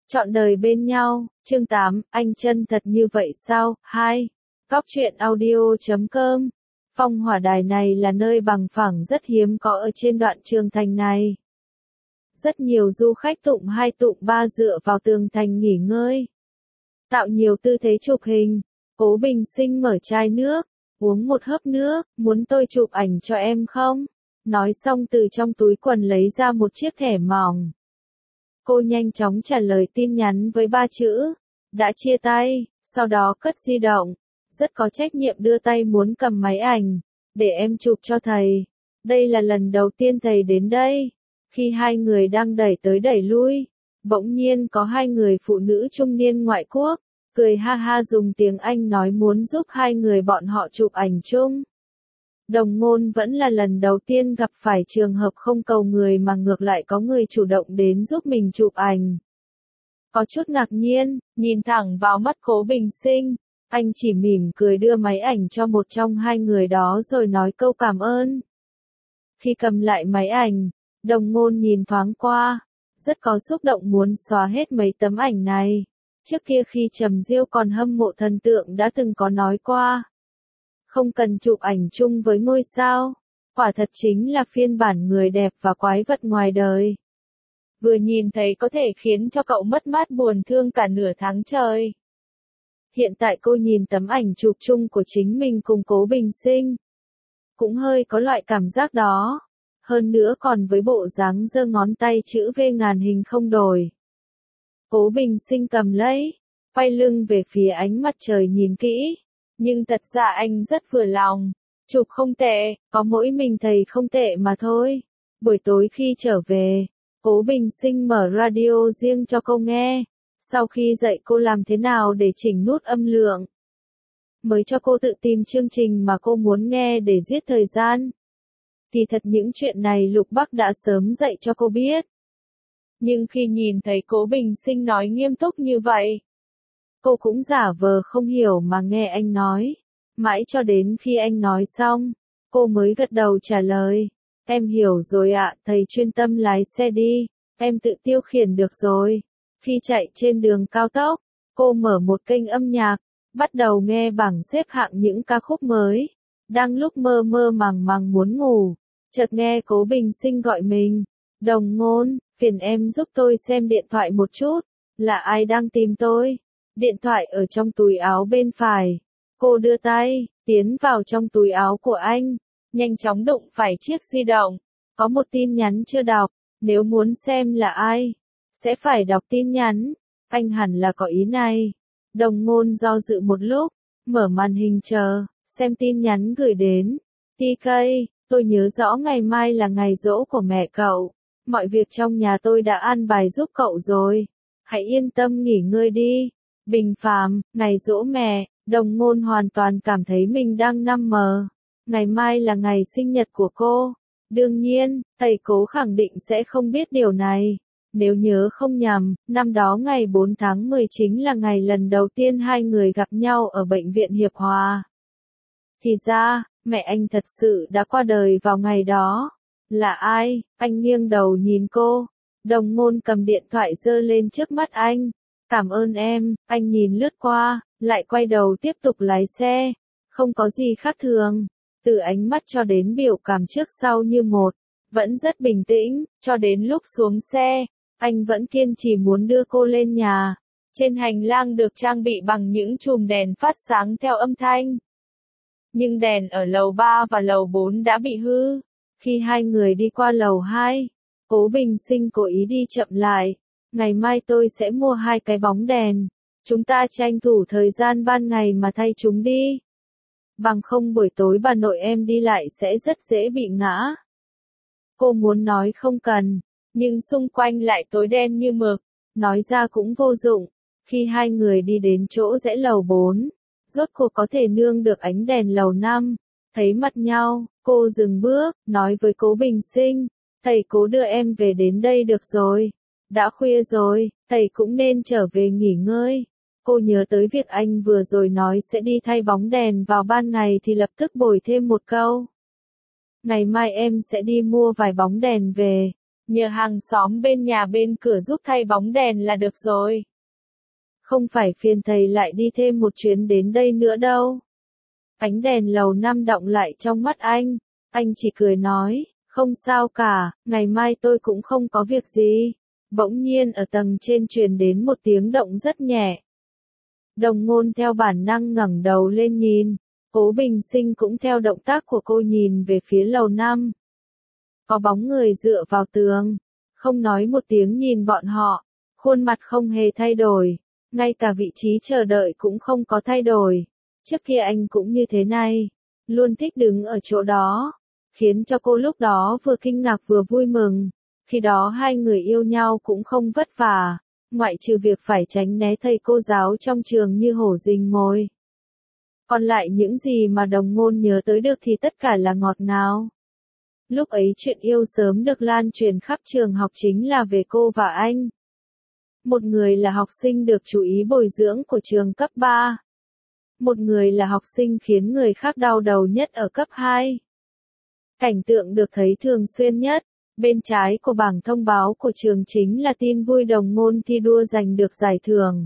Trọn đời bên nhau, chương 8, anh chân thật như vậy sao? 2. Góc truyện audio.com. Phong hỏa đài này là nơi bằng phẳng rất hiếm có ở trên đoạn trường thành này. Rất nhiều du khách tụng 2 tụng 3 dựa vào tường thành nghỉ ngơi. Tạo nhiều tư thế chụp hình. Cố Bình Sinh mở chai nước, uống một hớp nước, muốn tôi chụp ảnh cho em không? Nói xong từ trong túi quần lấy ra một chiếc thẻ mỏng. Cô nhanh chóng trả lời tin nhắn với 3 chữ, đã chia tay, sau đó cất di động, rất có trách nhiệm đưa tay muốn cầm máy ảnh, để em chụp cho thầy. Đây là lần đầu tiên thầy đến đây. Khi hai người đang đẩy tới đẩy lui, bỗng nhiên có 2 người phụ nữ trung niên ngoại quốc, cười ha ha dùng tiếng Anh nói muốn giúp 2 người bọn họ chụp ảnh chung. Đồng Ngôn vẫn là lần đầu tiên gặp phải trường hợp không cầu người mà ngược lại có người chủ động đến giúp mình chụp ảnh. Có chút ngạc nhiên, nhìn thẳng vào mắt Cố Bình Sinh, anh chỉ mỉm cười đưa máy ảnh cho một trong 2 người đó rồi nói câu cảm ơn. Khi cầm lại máy ảnh, Đồng Ngôn nhìn thoáng qua, rất có xúc động muốn xóa hết mấy tấm ảnh này. Trước kia khi Trầm Diêu còn hâm mộ thần tượng đã từng có nói qua. Không cần chụp ảnh chung với ngôi sao, quả thật chính là phiên bản người đẹp và quái vật ngoài đời. Vừa nhìn thấy có thể khiến cho cậu mất mát buồn thương cả nửa tháng trời. Hiện tại cô nhìn tấm ảnh chụp chung của chính mình cùng Cố Bình Sinh. Cũng hơi có loại cảm giác đó. Hơn nữa còn với bộ dáng giơ ngón tay chữ V ngàn hình không đổi. Cố Bình Sinh cầm lấy, quay lưng về phía ánh mặt trời nhìn kỹ. Nhưng thật ra anh rất vừa lòng. Chụp không tệ, có mỗi mình thầy không tệ mà thôi. Buổi tối khi trở về, Cố Bình Sinh mở radio riêng cho cô nghe. Sau khi dạy cô làm thế nào để chỉnh nút âm lượng. Mới cho cô tự tìm chương trình mà cô muốn nghe để giết thời gian. Thì thật những chuyện này Lục Bắc đã sớm dạy cho cô biết. Nhưng khi nhìn thấy Cố Bình Sinh nói nghiêm túc như vậy, cô cũng giả vờ không hiểu mà nghe anh nói. Mãi cho đến khi anh nói xong, cô mới gật đầu trả lời. Em hiểu rồi ạ, thầy chuyên tâm lái xe đi, em tự tiêu khiển được rồi. Khi chạy trên đường cao tốc, cô mở một kênh âm nhạc, bắt đầu nghe bảng xếp hạng những ca khúc mới. Đang lúc mơ mơ màng màng muốn ngủ, chợt nghe Cố Bình Sinh gọi mình. Đồng Ngôn, phiền em giúp tôi xem điện thoại một chút, là ai đang tìm tôi? Điện thoại ở trong túi áo bên phải. Cô đưa tay, tiến vào trong túi áo của anh, nhanh chóng đụng phải chiếc di động. Có một tin nhắn chưa đọc, nếu muốn xem là ai, sẽ phải đọc tin nhắn. Anh hẳn là có ý này. Đồng Ngôn do dự một lúc, mở màn hình chờ, xem tin nhắn gửi đến. TK, tôi nhớ rõ ngày mai là ngày giỗ của mẹ cậu. Mọi việc trong nhà tôi đã an bài giúp cậu rồi. Hãy yên tâm nghỉ ngơi đi. Bình Phàm, ngày giỗ mẹ, Đồng Ngôn hoàn toàn cảm thấy mình đang nằm mơ. Ngày mai là ngày sinh nhật của cô. Đương nhiên, thầy Cố khẳng định sẽ không biết điều này. Nếu nhớ không nhầm, năm đó ngày 4 tháng 10 chính là ngày lần đầu tiên 2 người gặp nhau ở bệnh viện Hiệp Hòa. Thì ra, mẹ anh thật sự đã qua đời vào ngày đó. Là ai? Anh nghiêng đầu nhìn cô. Đồng Ngôn cầm điện thoại giơ lên trước mắt anh. Cảm ơn em, anh nhìn lướt qua, lại quay đầu tiếp tục lái xe. Không có gì khác thường. Từ ánh mắt cho đến biểu cảm trước sau như một. Vẫn rất bình tĩnh, cho đến lúc xuống xe. Anh vẫn kiên trì muốn đưa cô lên nhà. Trên hành lang được trang bị bằng những chùm đèn phát sáng theo âm thanh. Nhưng đèn ở lầu 3 và lầu 4 đã bị hư. Khi 2 người đi qua lầu 2, Cố Bình Sinh cố ý đi chậm lại. Ngày mai tôi sẽ mua 2 cái bóng đèn. Chúng ta tranh thủ thời gian ban ngày mà thay chúng đi. Bằng không buổi tối bà nội em đi lại sẽ rất dễ bị ngã. Cô muốn nói không cần, nhưng xung quanh lại tối đen như mực. Nói ra cũng vô dụng. Khi 2 người đi đến chỗ rẽ lầu 4, rốt cuộc có thể nương được ánh đèn lầu 5. Thấy mặt nhau, cô dừng bước, nói với Cố Bình Sinh. Thầy Cố đưa em về đến đây được rồi. Đã khuya rồi, thầy cũng nên trở về nghỉ ngơi. Cô nhớ tới việc anh vừa rồi nói sẽ đi thay bóng đèn vào ban ngày thì lập tức bồi thêm một câu. Ngày mai em sẽ đi mua vài bóng đèn về. nhờ hàng xóm bên nhà bên cửa giúp thay bóng đèn là được rồi. Không phải phiền thầy lại đi thêm một chuyến đến đây nữa đâu. Ánh đèn lầu năm đọng lại trong mắt anh chỉ cười nói, không sao cả, ngày mai tôi cũng không có việc gì. Bỗng nhiên ở tầng trên truyền đến một tiếng động rất nhẹ. Đồng Ngôn theo bản năng ngẩng đầu lên nhìn, Cố Bình Sinh cũng theo động tác của cô nhìn về phía lầu 5. Có bóng người dựa vào tường, không nói một tiếng nhìn bọn họ, khuôn mặt không hề thay đổi, ngay cả vị trí chờ đợi cũng không có thay đổi. Trước kia anh cũng như thế này, luôn thích đứng ở chỗ đó, khiến cho cô lúc đó vừa kinh ngạc vừa vui mừng. Khi đó hai người yêu nhau cũng không vất vả, ngoại trừ việc phải tránh né thầy cô giáo trong trường như hổ rình mồi. Còn lại những gì mà Đồng Ngôn nhớ tới được thì tất cả là ngọt ngào. Lúc ấy chuyện yêu sớm được lan truyền khắp trường học chính là về cô và anh. Một người là học sinh được chú ý bồi dưỡng của trường cấp 3. Một người là học sinh khiến người khác đau đầu nhất ở cấp 2. Cảnh tượng được thấy thường xuyên nhất, bên trái của bảng thông báo của trường chính là tin vui Đồng Ngôn thi đua giành được giải thưởng.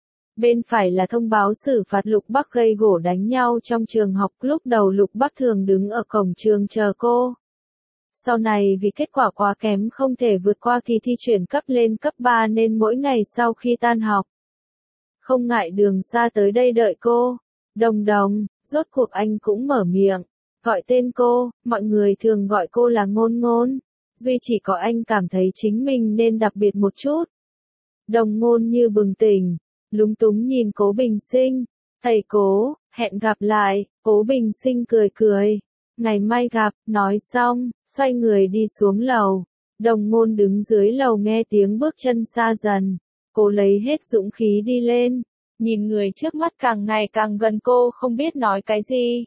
Bên phải là thông báo xử phạt Lục Bắc gây gổ đánh nhau trong trường học. Lúc đầu Lục Bắc thường đứng ở cổng trường chờ cô. Sau này vì kết quả quá kém không thể vượt qua kỳ thi chuyển cấp lên cấp 3 nên mỗi ngày sau khi tan học, không ngại đường xa tới đây đợi cô. Đồng Đồng, rốt cuộc anh cũng mở miệng, gọi tên cô, mọi người thường gọi cô là Ngôn Ngôn. Duy chỉ có anh cảm thấy chính mình nên đặc biệt một chút. Đồng Ngôn như bừng tỉnh, lúng túng nhìn Cố Bình Sinh. Thầy Cố, hẹn gặp lại. Cố Bình Sinh cười cười. Ngày mai gặp, nói xong, xoay người đi xuống lầu. Đồng Ngôn đứng dưới lầu nghe tiếng bước chân xa dần. Cô lấy hết dũng khí đi lên. Nhìn người trước mắt càng ngày càng gần cô không biết nói cái gì.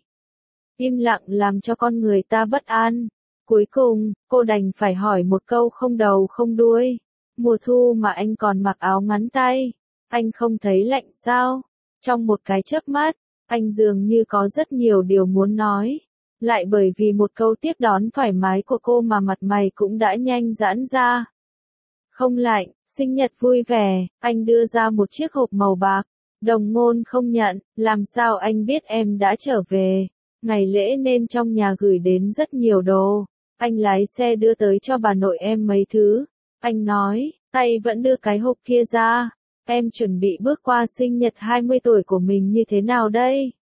Im lặng làm cho con người ta bất an. Cuối cùng, cô đành phải hỏi một câu không đầu không đuôi. Mùa thu mà anh còn mặc áo ngắn tay, anh không thấy lạnh sao? Trong một cái chớp mắt, anh dường như có rất nhiều điều muốn nói. Lại bởi vì một câu tiếp đón thoải mái của cô mà mặt mày cũng đã nhanh giãn ra. Không lạnh, sinh nhật vui vẻ, anh đưa ra một chiếc hộp màu bạc. Đồng Ngôn không nhận, làm sao anh biết em đã trở về? Ngày lễ nên trong nhà gửi đến rất nhiều đồ. Anh lái xe đưa tới cho bà nội em mấy thứ. Anh nói, tay vẫn đưa cái hộp kia ra. Em chuẩn bị bước qua sinh nhật 20 tuổi của mình như thế nào đây?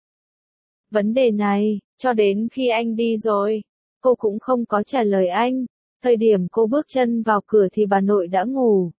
Vấn đề này, cho đến khi anh đi rồi, cô cũng không có trả lời anh. Thời điểm cô bước chân vào cửa thì bà nội đã ngủ.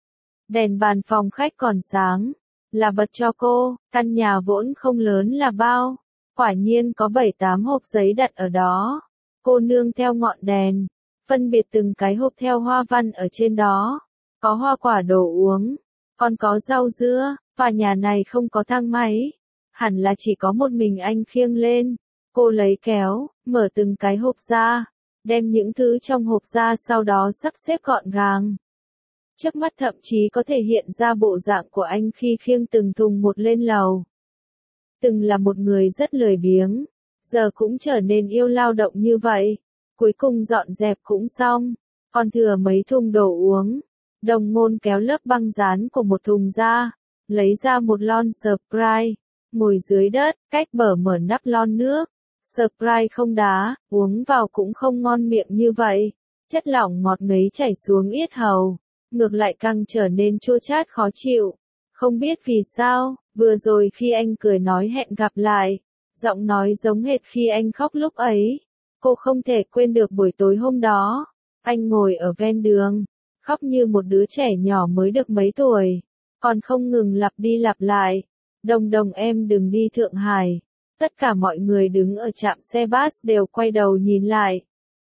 Đèn bàn phòng khách còn sáng, là bật cho cô, căn nhà vốn không lớn là bao. Quả nhiên có 7-8 hộp giấy đặt ở đó. Cô nương theo ngọn đèn, phân biệt từng cái hộp theo hoa văn ở trên đó. Có hoa quả đồ uống, còn có rau dưa, và nhà này không có thang máy. Hẳn là chỉ có một mình anh khiêng lên. Cô lấy kéo, mở từng cái hộp ra, đem những thứ trong hộp ra sau đó sắp xếp gọn gàng. Trước mắt thậm chí có thể hiện ra bộ dạng của anh khi khiêng từng thùng một lên lầu. Từng là một người rất lười biếng, giờ cũng trở nên yêu lao động như vậy. Cuối cùng dọn dẹp cũng xong, còn thừa mấy thùng đồ uống. Đồng Ngôn kéo lớp băng dán của một thùng ra, lấy ra một lon Sprite, ngồi dưới đất, cách bờ mở nắp lon nước. Sprite không đá, uống vào cũng không ngon miệng như vậy. Chất lỏng ngọt ngấy chảy xuống yết hầu, ngược lại càng trở nên chua chát khó chịu. Không biết vì sao, vừa rồi khi anh cười nói hẹn gặp lại, giọng nói giống hệt khi anh khóc lúc ấy. Cô không thể quên được buổi tối hôm đó. Anh ngồi ở ven đường, khóc như một đứa trẻ nhỏ mới được mấy tuổi, còn không ngừng lặp đi lặp lại. Đồng Đồng em đừng đi Thượng Hải. Tất cả mọi người đứng ở trạm xe bus đều quay đầu nhìn lại.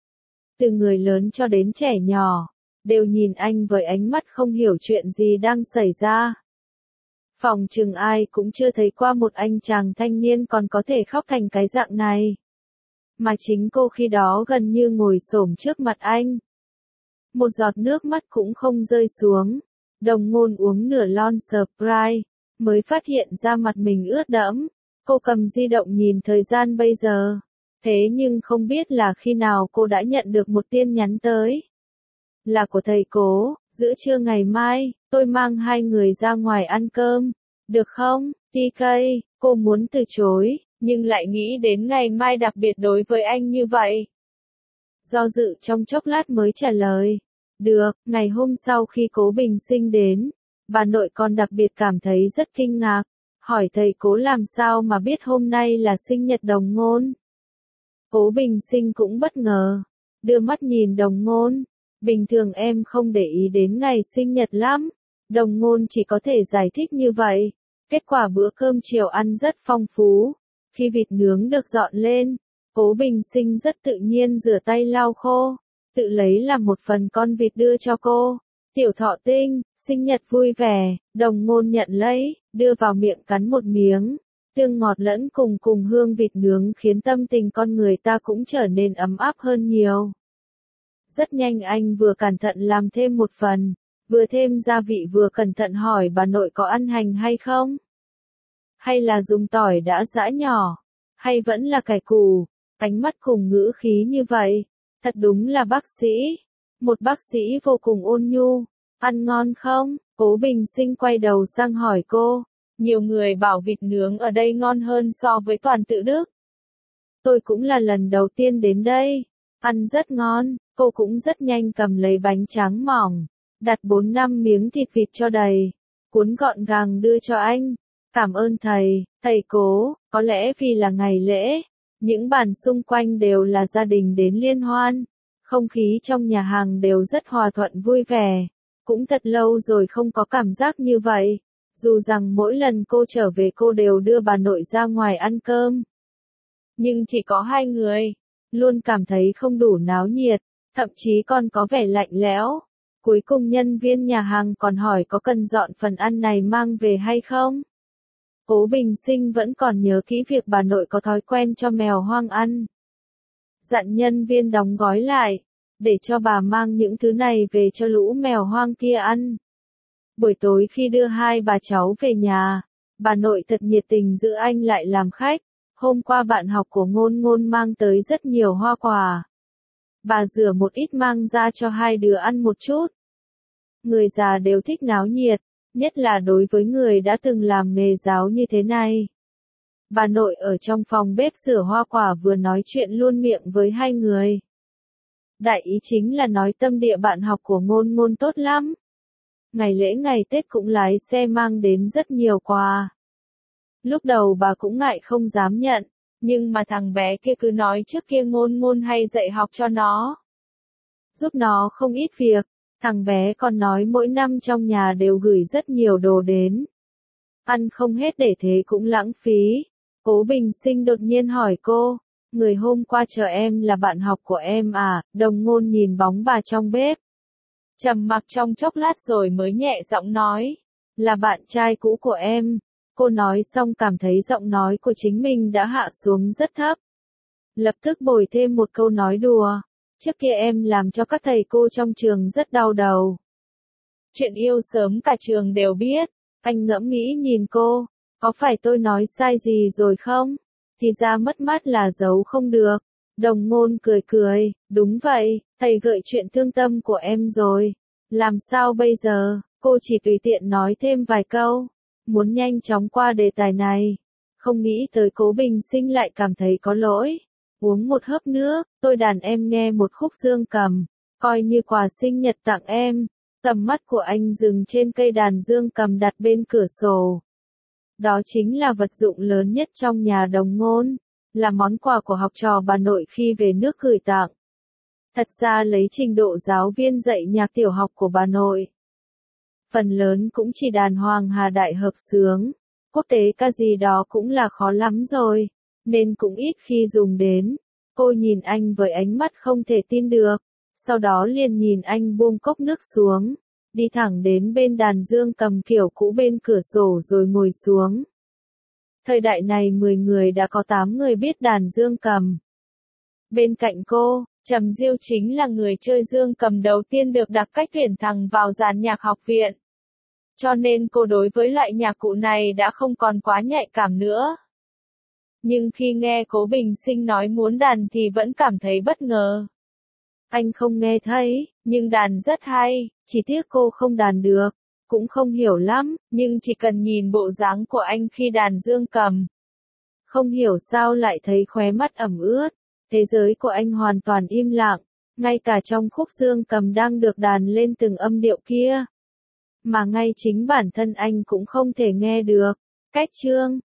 Từ người lớn cho đến trẻ nhỏ, đều nhìn anh với ánh mắt không hiểu chuyện gì đang xảy ra. Phòng chừng ai cũng chưa thấy qua một anh chàng thanh niên còn có thể khóc thành cái dạng này. Mà chính cô khi đó gần như ngồi xổm trước mặt anh. Một giọt nước mắt cũng không rơi xuống. Đồng Ngôn uống nửa lon Sprite, mới phát hiện ra mặt mình ướt đẫm. Cô cầm di động nhìn thời gian bây giờ. Thế nhưng không biết là khi nào cô đã nhận được một tin nhắn tới. là của thầy Cố, giữa trưa ngày mai, tôi mang hai người ra ngoài ăn cơm, được không, TK, cô muốn từ chối, nhưng lại nghĩ đến ngày mai đặc biệt đối với anh như vậy. Do dự trong chốc lát mới trả lời, được, ngày hôm sau khi Cố Bình Sinh đến, bà nội con đặc biệt cảm thấy rất kinh ngạc, hỏi thầy Cố làm sao mà biết hôm nay là sinh nhật Đồng Ngôn. Cố Bình Sinh cũng bất ngờ, đưa mắt nhìn Đồng Ngôn, bình thường em không để ý đến ngày sinh nhật lắm, Đồng Ngôn chỉ có thể giải thích như vậy. Kết quả bữa cơm chiều ăn rất phong phú, khi vịt nướng được dọn lên, Cố Bình Sinh rất tự nhiên rửa tay lau khô, tự lấy làm một phần con vịt đưa cho cô. Tiểu Thọ Tinh, sinh nhật vui vẻ, Đồng Ngôn nhận lấy, đưa vào miệng cắn một miếng. Tương ngọt lẫn cùng hương vịt nướng khiến tâm tình con người ta cũng trở nên ấm áp hơn nhiều. Rất nhanh anh vừa cẩn thận làm thêm một phần, vừa thêm gia vị vừa cẩn thận hỏi bà nội có ăn hành hay không? Hay là dùng tỏi đã giã nhỏ? Hay vẫn là cải củ? Ánh mắt cùng ngữ khí như vậy, thật đúng là bác sĩ. Một bác sĩ vô cùng ôn nhu. Ăn ngon không? Cố Bình Sinh quay đầu sang hỏi cô. Nhiều người bảo vịt nướng ở đây ngon hơn so với Toàn Tự Đức. Tôi cũng là lần đầu tiên đến đây. Ăn rất ngon, cô cũng rất nhanh cầm lấy bánh tráng mỏng, đặt 4-5 miếng thịt vịt cho đầy, cuốn gọn gàng đưa cho anh. Cảm ơn thầy, thầy Cố, có lẽ vì là ngày lễ, những bàn xung quanh đều là gia đình đến liên hoan, không khí trong nhà hàng đều rất hòa thuận vui vẻ, cũng thật lâu rồi không có cảm giác như vậy, dù rằng mỗi lần cô trở về cô đều đưa bà nội ra ngoài ăn cơm. Nhưng chỉ có hai người, luôn cảm thấy không đủ náo nhiệt, thậm chí còn có vẻ lạnh lẽo. Cuối cùng nhân viên nhà hàng còn hỏi có cần dọn phần ăn này mang về hay không? Cố Bình Sinh vẫn còn nhớ kỹ việc bà nội có thói quen cho mèo hoang ăn. Dặn nhân viên đóng gói lại, để cho bà mang những thứ này về cho lũ mèo hoang kia ăn. Buổi tối khi đưa hai bà cháu về nhà, bà nội thật nhiệt tình giữ anh lại làm khách. Hôm qua bạn học của Ngôn Ngôn mang tới rất nhiều hoa quả. Bà rửa một ít mang ra cho hai đứa ăn một chút. Người già đều thích náo nhiệt, nhất là đối với người đã từng làm nghề giáo như thế này. Bà nội ở trong phòng bếp rửa hoa quả vừa nói chuyện luôn miệng với hai người. Đại ý chính là nói tâm địa bạn học của Ngôn Ngôn tốt lắm. Ngày lễ ngày Tết cũng lái xe mang đến rất nhiều quà. Lúc đầu bà cũng ngại không dám nhận, nhưng mà thằng bé kia cứ nói trước kia Ngôn Ngôn hay dạy học cho nó. Giúp nó không ít việc, thằng bé còn nói mỗi năm trong nhà đều gửi rất nhiều đồ đến. Ăn không hết để thế cũng lãng phí. Cố Bình Sinh đột nhiên hỏi cô, người hôm qua chờ em là bạn học của em à? Đồng Ngôn nhìn bóng bà trong bếp. Trầm mặc trong chốc lát rồi mới nhẹ giọng nói, là bạn trai cũ của em. Cô nói xong cảm thấy giọng nói của chính mình đã hạ xuống rất thấp. Lập tức bồi thêm một câu nói đùa. Trước kia em làm cho các thầy cô trong trường rất đau đầu. Chuyện yêu sớm cả trường đều biết. Anh ngẫm nghĩ nhìn cô. Có phải tôi nói sai gì rồi không? Thì ra mất mát là giấu không được. Đồng Ngôn cười cười. Đúng vậy, thầy gợi chuyện thương tâm của em rồi. Làm sao bây giờ? Cô chỉ tùy tiện nói thêm vài câu. Muốn nhanh chóng qua đề tài này. Không nghĩ tới Cố Bình Sinh lại cảm thấy có lỗi. Uống một hớp nước, tôi đàn em nghe một khúc dương cầm, coi như quà sinh nhật tặng em. Tầm mắt của anh dừng trên cây đàn dương cầm đặt bên cửa sổ. Đó chính là vật dụng lớn nhất trong nhà Đồng Ngôn, là món quà của học trò bà nội khi về nước gửi tặng. Thật ra lấy trình độ giáo viên dạy nhạc tiểu học của bà nội, phần lớn cũng chỉ đàn Hoàng Hà Đại Hợp Xướng, quốc tế ca gì đó cũng là khó lắm rồi, nên cũng ít khi dùng đến. Cô nhìn anh với ánh mắt không thể tin được, sau đó liền nhìn anh buông cốc nước xuống, đi thẳng đến bên đàn dương cầm kiểu cũ bên cửa sổ rồi ngồi xuống. Thời đại này 10 người đã có 8 người biết đàn dương cầm. Bên cạnh cô, Trầm Diêu chính là người chơi dương cầm đầu tiên được đặc cách tuyển thẳng vào dàn nhạc học viện. Cho nên cô đối với loại nhạc cụ này đã không còn quá nhạy cảm nữa. Nhưng khi nghe Cố Bình Sinh nói muốn đàn thì vẫn cảm thấy bất ngờ. Anh không nghe thấy, nhưng đàn rất hay, chỉ tiếc cô không đàn được. Cũng không hiểu lắm, nhưng chỉ cần nhìn bộ dáng của anh khi đàn dương cầm. Không hiểu sao lại thấy khóe mắt ẩm ướt. Thế giới của anh hoàn toàn im lặng, ngay cả trong khúc dương cầm đang được đàn lên từng âm điệu kia. Mà ngay chính bản thân anh cũng không thể nghe được. Cách chương